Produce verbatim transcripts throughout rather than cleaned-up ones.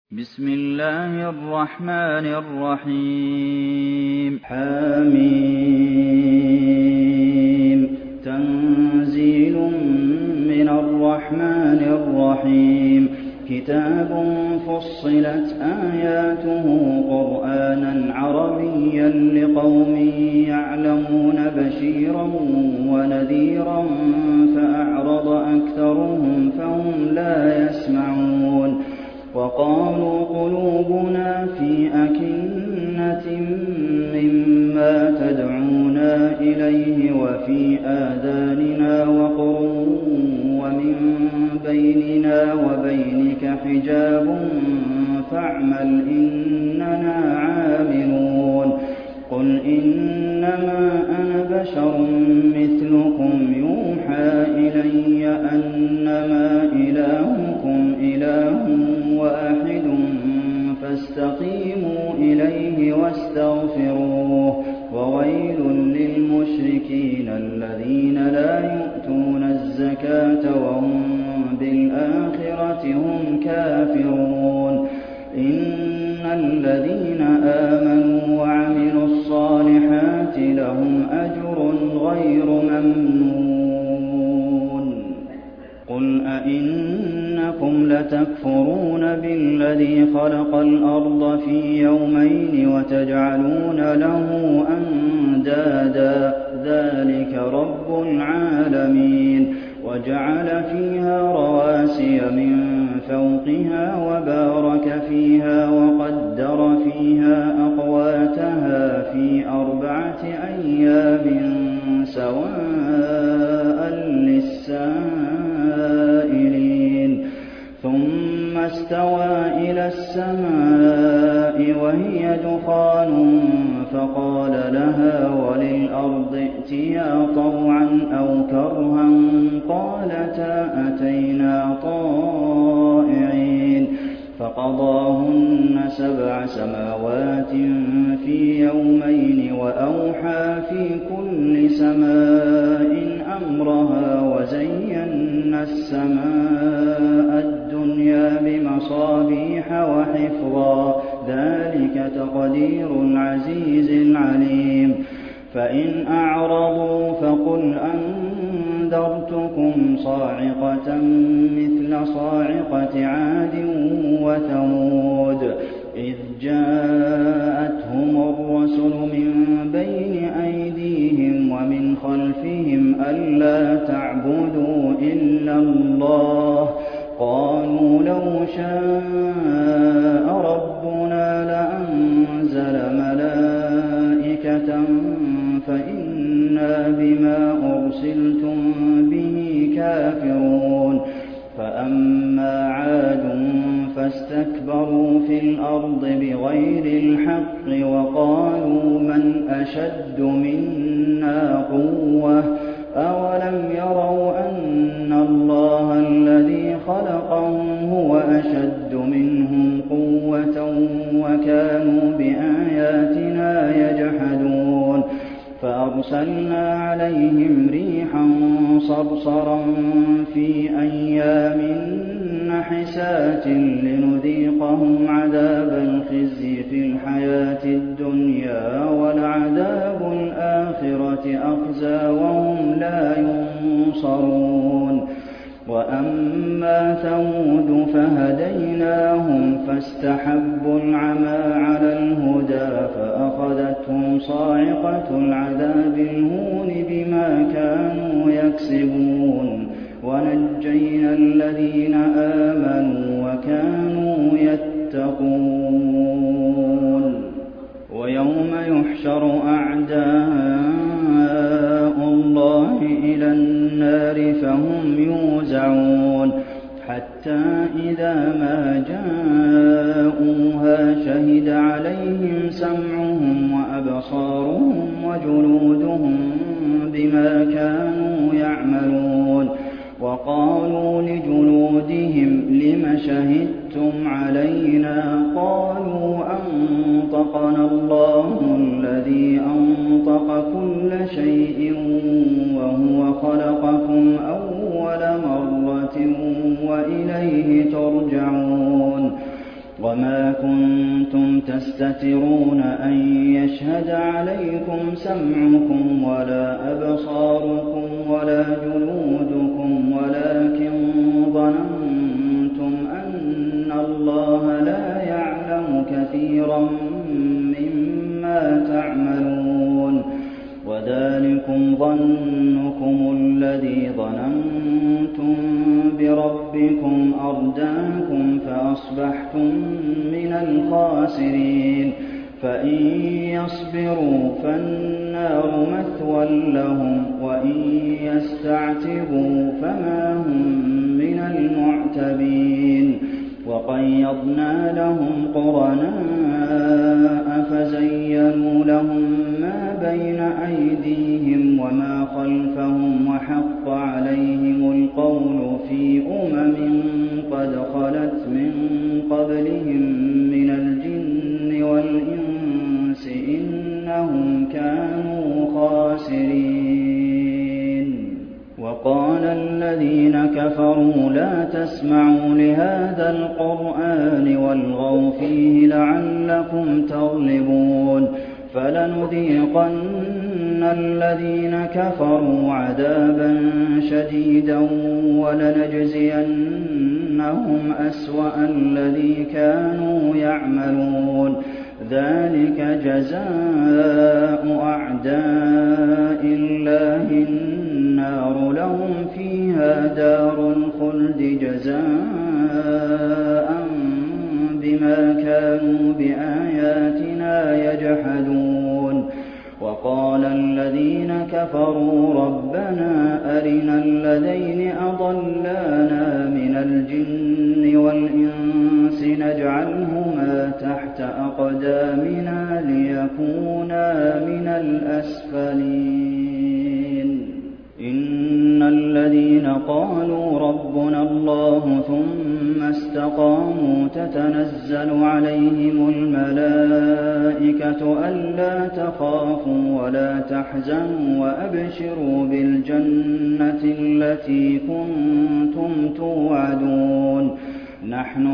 بسم الله الرحمن الرحيم حميم تنزيل من الرحمن الرحيم كتاب فصلت آياته قرآنا عربيا لقوم يعلمون بشيرا ونذيرا فأعرض أكثرهم فهم لا يسمعون وقالوا قلوبنا في أكنة مما تدعونا إليه وفي آذاننا وقر ومن بيننا وبينك حجاب فاعمل إننا عاملون قل إنما أنا بشر مثلكم يوحى إلي أنما إلهكم إله واحد فاستقيموا إليه واستغفروه وويل للمشركين الذين لا يؤتون الزكاة وهم بالآخرة هم كافرون إن الذين آمنوا وعملوا الصالحات لهم أجر غير ممنون قل أئنكم لتكفرون بالذي خلق الأرض في يومين وتجعلون له أندادا ذلك رب العالمين وجعل فيها رواسي من فوقها وبارك فيها وقدر فيها أقواتها في أربعة أيام سواء للسائلين ثم استوى إلى السماء وهي دخان فقال لها وللأرض ائتيا طوعا أو كرها قالتا أتينا طائعين فقضاهن سبع سماوات في يومين وأوحى في كل سماء أمرها وزينا السماء الدنيا بمصابيح وحفظا ذلك تقدير العزيز العليم فإن أعرضوا فقل أنذرتكم صاعقة مثل صاعقة عاد وثمود إذ جاءتهم الرسل من بين أيديهم ومن خلفهم ألا تعبدوا إلا الله قالوا لو شاء ربنا لأنزل ملائكة فإنا بما أرسلتم به كافرون فأما عاد فاستكبروا في الأرض بغير الحق وقالوا من أشد منا قوة أولم يروا أن الله الذي خلقهم هو أشد منهم قوة وكانوا بآياتنا يجحدون فأرسلنا عليهم ريحا صرصرا في أيام نحسات لنذيقهم عذاب الخزي في الحياة الدنيا ولعذاب الآخرة أخزى وهم لا ينصرون وأما ثمود فهديناهم فاستحبوا العمى على الهدى فأخذتهم صاعقة العذاب الهون بما كانوا يكسبون ونجينا الذين آمنوا وكانوا يتقون ويوم يحشر أعداء الله إلى النار فهم يوزعون حتى إذا ما جاءوها شهد عليهم سمعهم وأبصارهم وجلودهم بما كانوا يعملون وقالوا لجلودهم لم شهدتم علينا قالوا أنطقنا الله الذي أنطق كل شيء وهو خلقكم أول مرة وإليه ترجعون وَمَا كُنتُمْ تَسْتَتِرُونَ أَن يَشْهَدَ عَلَيْكُمْ سَمْعُكُمْ وَلَا أَبْصَارُكُمْ وَلَا جُلُودُكُمْ وَلَٰكِن ظَنَنتُمْ أَنَّ اللَّهَ لَا يَعْلَمُ كَثِيرًا مِّمَّا تَعْمَلُونَ وَذَٰلِكُمْ ظَنُّكُمُ الَّذِي ظَنَنتُم بِرَبِّكُمْ أَرْدَاكُمْ فَأَصْبَحْتُم مِّنَ الْخَاسِرِينَ فَإِن يَصْبِرُوا فَالنَّارُ مَثْوًى لَّهُمْ وَإِن يَسْتَعْتِبُوا فَمَا هُم مِّنَ الْمُعْتَبِينَ وَقَيَّضْنَا لَهُمْ قُرَنَاءَ فَزَيَّنُوا لَهُم مَّا بَيْنَ أَيْدِيهِمْ وَمَا خَلْفَهُمْ وَحَقَّ عَلَيْهِمُ الْقَوْلُ فِي أُمَمٍ قَدْ خَلَتْ مِن قَبْلِهِم مِّنَ الْجِنِّ وَالْإِنسِ ۖ إِنَّهُمْ كَانُوا خَاسِرِينَ وَقَالَ الَّذِينَ كَفَرُوا لَا تَسْمَعُوا لِهَٰذَا الْقُرْآنِ وَالْغَوْا فِيهِ لَعَلَّكُمْ تَغْلِبُونَ فَلَنُذِيقَنَّ الَّذِينَ كَفَرُوا عَذَابًا شَدِيدًا وَلَنَجْزِيَنَّهُمْ أَسْوَأَ الَّذِي كَانُوا يَعْمَلُونَ ذَٰلِكَ جَزَاءُ أَعْدَاءِ اللَّهِ النَّارُ لَهُمْ فِيهَا دَارُ الْخُلْدِ جَزَاءً بِمَا كَانُوا بِآيَاتِنَا يَجْحَدُونَ وَقَالَ الَّذِينَ كَفَرُوا رَبَّنَا أَرِنَا اللَّذَيْنِ أَضَلَّانَا مِنَ الْجِنِّ وَالْإِنسِ نَجْعَلْهُمَا تَحْتَ أَقْدَامِنَا لِيَكُونَا مِنَ الْأَسْفَلِينَ إِنَّ الَّذِينَ قَالُوا رَبُّنَا اللَّهُ ثُمَّ اسْتَقَامُوا تَتَنَزَّلُ عَلَيْهِمُ الْمَلَائِكَةُ أَلَّا تَخَافُوا وَلَا تَحْزَنُوا وَأَبْشِرُوا بِالْجَنَّةِ الَّتِي كُنتُمْ تُوعَدُونَ نَحْنُ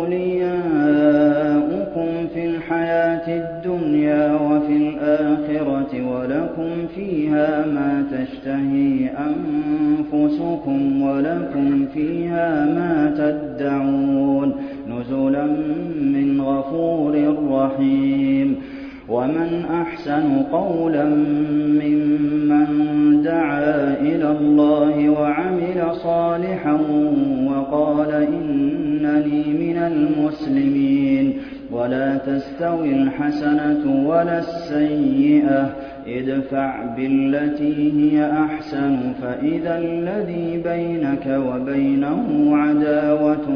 أَوْلِيَاؤُكُمْ فِي الْحَيَاةِ الدُّنْيَا وَفِي الْآخِرَةِ وَلَكُمْ فِيهَا مَا تَشْتَهِي أَنفُسُكُمْ وَلَكُمْ فِيهَا مَا تَدَّعُونَ نُزُلًا مِّنْ غَفُورٍ رَّحِيمٍ وَمَنْ أَحْسَنُ قَوْلًا مِّمَّن دَعَا إِلَى اللَّهِ وَعَمِلَ صَالِحًا وَقَالَ إِنَّنِي مِنَ الْمُسْلِمِينَ وَلَا تَسْتَوِي الْحَسَنَةُ وَلَا السَّيِّئَةُ ۚ ادْفَعْ بِالَّتِي هِيَ أَحْسَنُ فَإِذَا الَّذِي بَيْنَكَ وَبَيْنَهُ عَدَاوَةٌ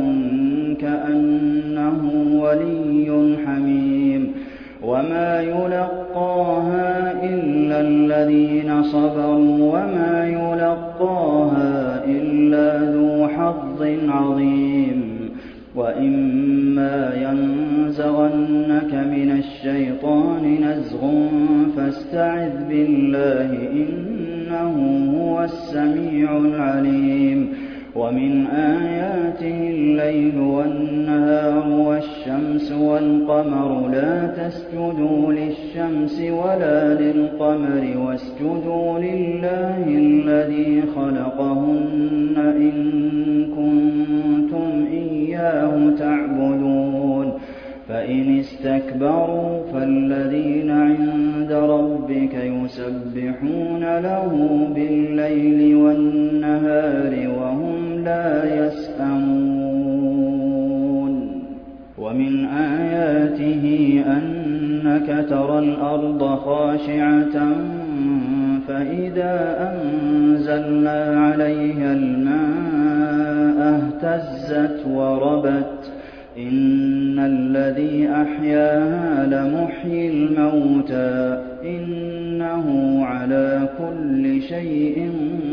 كَأَنَّهُ وَلِيٌّ حَمِيمٌ وَمَا يُلَقَّاهَا إِلَّا الَّذِينَ صَبَرُوا وَمَا يُلَقَّاهَا إِلَّا ذُو حَظٍّ عَظِيمٍ وَإِمَّا يَنزَغَنَّكَ مِنَ الشَّيْطَانِ نَزْغٌ فَاسْتَعِذْ بِاللَّهِ ۖ إِنَّهُ هُوَ السَّمِيعُ الْعَلِيمُ وَمِنْ آيَاتِهِ اللَّيْلُ وَالنَّهَارُ وَالشَّمْسُ وَالْقَمَرُ ۖ لَا تَسْجُدُوا لِلشَّمْسِ وَلَا لِلْقَمَرِ وَاسْجُدُوا لِلَّهِ الَّذِي خَلَقَهُنَّ إِن كُنتُمْ إِيَّاهُ تَعْبُدُونَ فَإِنِ اسْتَكْبَرُوا فَالَّذِينَ عِندَ رَبِّكَ يُسَبِّحُونَ لَهُ بِاللَّيْلِ وَالنَّهَارِ وَهُمْ لَا يَسْأَمُونَ وَمِنْ آيَاتِهِ أَنَّكَ تَرَى الْأَرْضَ خَاشِعَةً فَإِذَا أَنزَلْنَا عَلَيْهَا الْمَاءَ اهْتَزَّتْ وَرَبَتْ ۚ إِنَّ الَّذِي أَحْيَاهَا لَمُحْيِي الْمَوْتَىٰ ۚ إِنَّهُ عَلَىٰ كُلِّ شَيْءٍ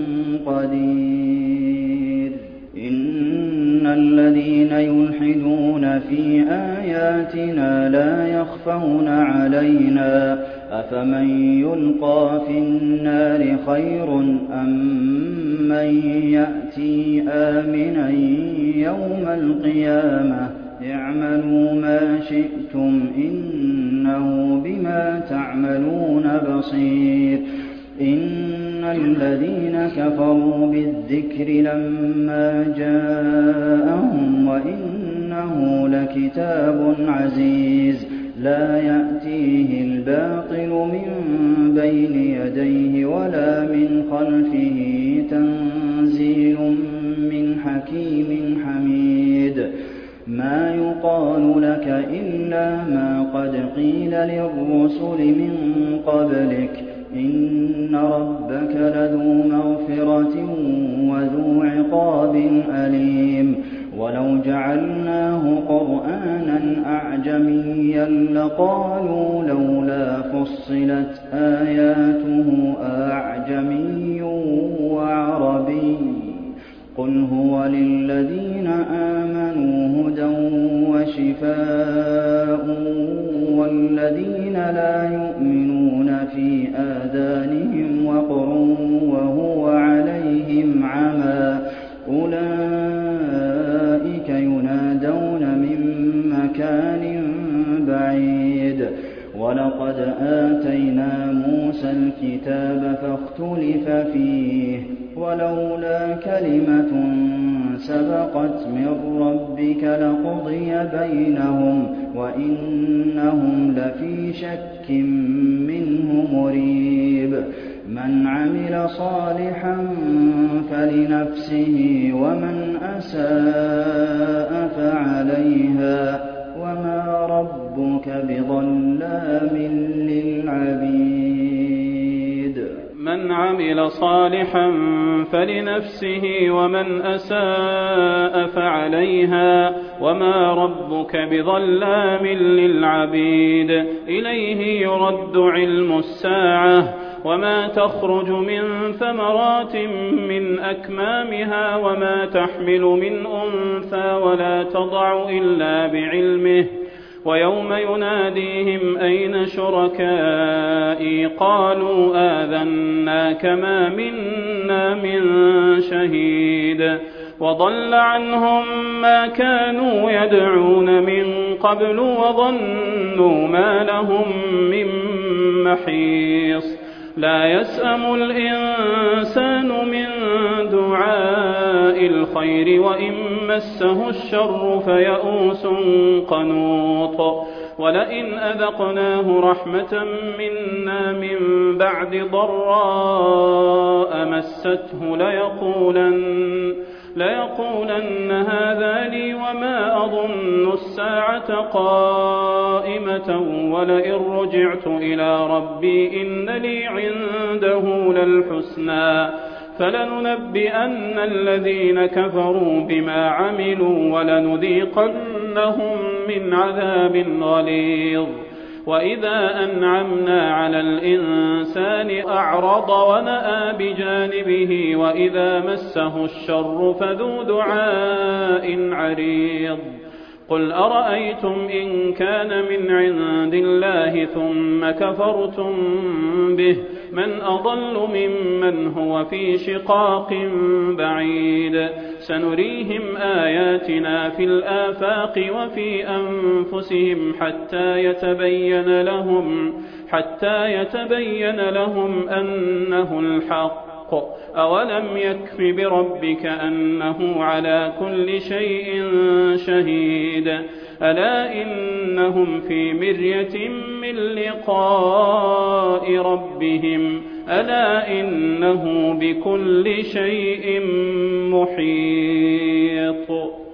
قَدِيرٌ إِنَّ الَّذِينَ يُلْحِدُونَ فِي آيَاتِنَا لَا يَخْفَوْنَ عَلَيْنَا ۗ أَفَمَن يُلْقَىٰ فِي النَّارِ خَيْرٌ أَم مَّن يَأْتِي آمِنًا يَوْمَ الْقِيَامَةِ ۚ اعملوا ما شئتم إنه بما تعملون بصير إن الذين كفروا بالذكر لما جاءهم وإنه لكتاب عزيز لا يأتيه الباطل من بين يديه ولا من خلفه تنزيل من حكيم حميد ما يقال لك إلا ما قد قيل للرسل من قبلك إن ربك لذو مغفرة وذو عقاب أليم ولو جعلناه قرآنا أعجميا لقالوا لولا فصلت آياته أعجمي وعربي قل هو للذين آمنوا هدى وشفاء والذين لا يؤمنون في آذانهم وقر وهو عليهم عمى أولئك ينادون من مكان بعيد ولقد آتينا موسى الكتاب فاختلف فيه ولولا كلمة سبقت من ربك لقضي بينهم وإنهم لفي شك منه مريب من عمل صالحا فلنفسه ومن أساء فعليها وما ربك بظلام للعبيد من عمل صالحا فلنفسه ومن أساء فعليها وما ربك بظلام للعبيد إليه يرد علم الساعة وما تخرج من ثمرات من أكمامها وما تحمل من أنثى ولا تضع إلا بعلمه ويوم يناديهم أين شركائي قالوا آذناك ما منا من شهيد وضل عنهم ما كانوا يدعون من قبل وظنوا ما لهم من محيص لا يسأم الإنسان من دعاء الخير وإن مسه الشر فيئوس قنوط ولئن أذقناه رحمة منا من بعد ضراء مسته ليقولن ليقولن هذا لي وما أظن الساعة قائمة ولئن رجعت إلى ربي إن لي عنده للحسنى فلننبئن الذين كفروا بما عملوا ولنذيقنهم من عذاب غليظ وإذا أنعمنا على الإنسان أعرض ونأى بجانبه وإذا مسه الشر فذو دعاء عريض قل أرأيتم إن كان من عند الله ثم كفرتم به من أضل ممن هو في شقاق بعيد سنريهم آياتنا في الآفاق وفي أنفسهم حتى يتبين لهم حتى يتبين لهم أنه الحق أولم يكف بربك أنه على كل شيء شهيد ألا إنهم في مرية من لقاء ربهم ألا إنه بكل شيء محيط.